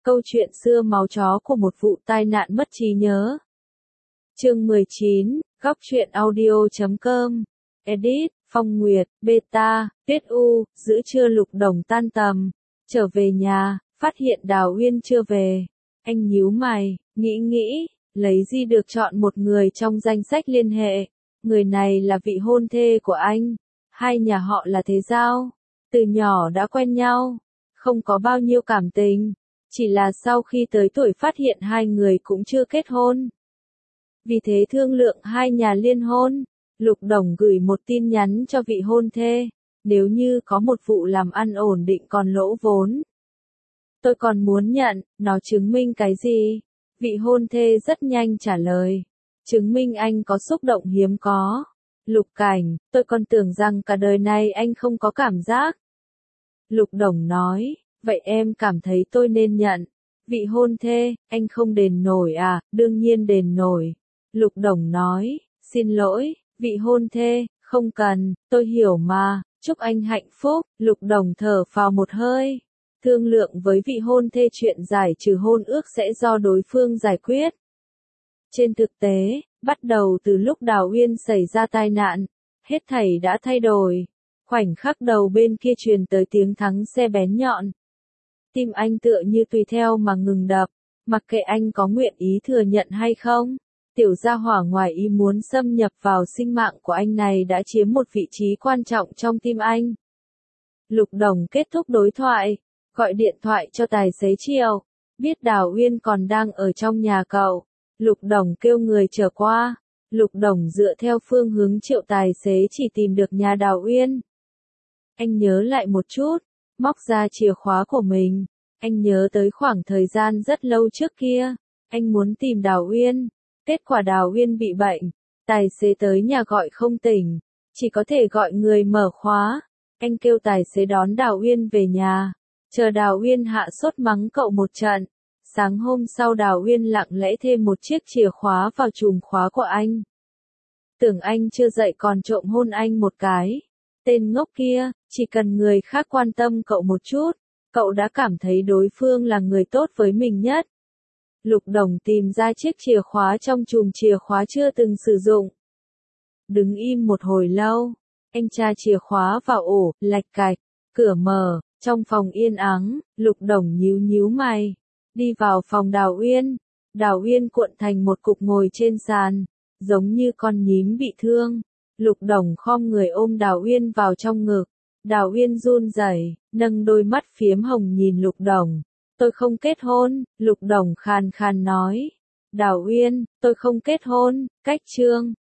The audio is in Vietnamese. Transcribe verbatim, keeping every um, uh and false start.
Câu chuyện xưa máu chó của một vụ tai nạn mất trí nhớ. Chương mười chín, góc truyện audio chấm com. Edit, Phong Nguyệt, Beta, Tuyết U, giữa trưa Lục Đồng tan tầm. Trở về nhà, phát hiện Đào Uyên chưa về. Anh nhíu mày, nghĩ nghĩ, lấy gì được chọn một người trong danh sách liên hệ. Người này là vị hôn thê của anh. Hai nhà họ là thế giao. Từ nhỏ đã quen nhau. Không có bao nhiêu cảm tình. Chỉ là sau khi tới tuổi phát hiện hai người cũng chưa kết hôn. Vì thế thương lượng hai nhà liên hôn. Lục Đồng gửi một tin nhắn cho vị hôn thê. Nếu như có một vụ làm ăn ổn định còn lỗ vốn, tôi còn muốn nhận, nó chứng minh cái gì? Vị hôn thê rất nhanh trả lời. Chứng minh anh có xúc động hiếm có. Lục Cảnh, tôi còn tưởng rằng cả đời này anh không có cảm giác. Lục Đồng nói, vậy em cảm thấy tôi nên nhận. Vị hôn thê, anh không đền nổi à? Đương nhiên đền nổi. Lục Đồng nói, xin lỗi, vị hôn thê, không cần, tôi hiểu mà, chúc anh hạnh phúc. Lục Đồng thở phào một hơi. Thương lượng với vị hôn thê chuyện giải trừ hôn ước sẽ do đối phương giải quyết. Trên thực tế, bắt đầu từ lúc Đào Uyên xảy ra tai nạn, hết thảy đã thay đổi. Khoảnh khắc đầu bên kia truyền tới tiếng thắng xe bén nhọn. Tim anh tựa như tùy theo mà ngừng đập, mặc kệ anh có nguyện ý thừa nhận hay không. Tiểu gia hỏa ngoài ý muốn xâm nhập vào sinh mạng của anh này đã chiếm một vị trí quan trọng trong tim anh. Lục Đồng kết thúc đối thoại, gọi điện thoại cho tài xế Triệu, biết Đào Uyên còn đang ở trong nhà cậu. Lục Đồng kêu người trở qua. Lục Đồng dựa theo phương hướng Triệu tài xế chỉ tìm được nhà Đào Uyên. Anh nhớ lại một chút, móc ra chìa khóa của mình. Anh nhớ tới khoảng thời gian rất lâu trước kia, anh muốn tìm Đào Uyên. Kết quả Đào Uyên bị bệnh, tài xế tới nhà gọi không tỉnh, chỉ có thể gọi người mở khóa. Anh kêu tài xế đón Đào Uyên về nhà, chờ Đào Uyên hạ sốt mắng cậu một trận. Sáng hôm sau Đào Uyên lặng lẽ thêm một chiếc chìa khóa vào chùm khóa của anh. Tưởng anh chưa dậy còn trộm hôn anh một cái. Tên ngốc kia, chỉ cần người khác quan tâm cậu một chút, cậu đã cảm thấy đối phương là người tốt với mình nhất. Lục Đồng tìm ra chiếc chìa khóa trong chùm chìa khóa chưa từng sử dụng. Đứng im một hồi lâu, anh tra chìa khóa vào ổ, lạch cạch, cửa mở, trong phòng yên ắng, Lục Đồng nhíu nhíu mày, đi vào phòng Đào Uyên. Đào Uyên cuộn thành một cục ngồi trên sàn, giống như con nhím bị thương. Lục Đồng khom người ôm Đào Uyên vào trong ngực. Đào Uyên run rẩy, nâng đôi mắt phiếm hồng nhìn Lục Đồng. Tôi không kết hôn, Lục Đồng khàn khàn nói. Đào Uyên, tôi không kết hôn, cách chương.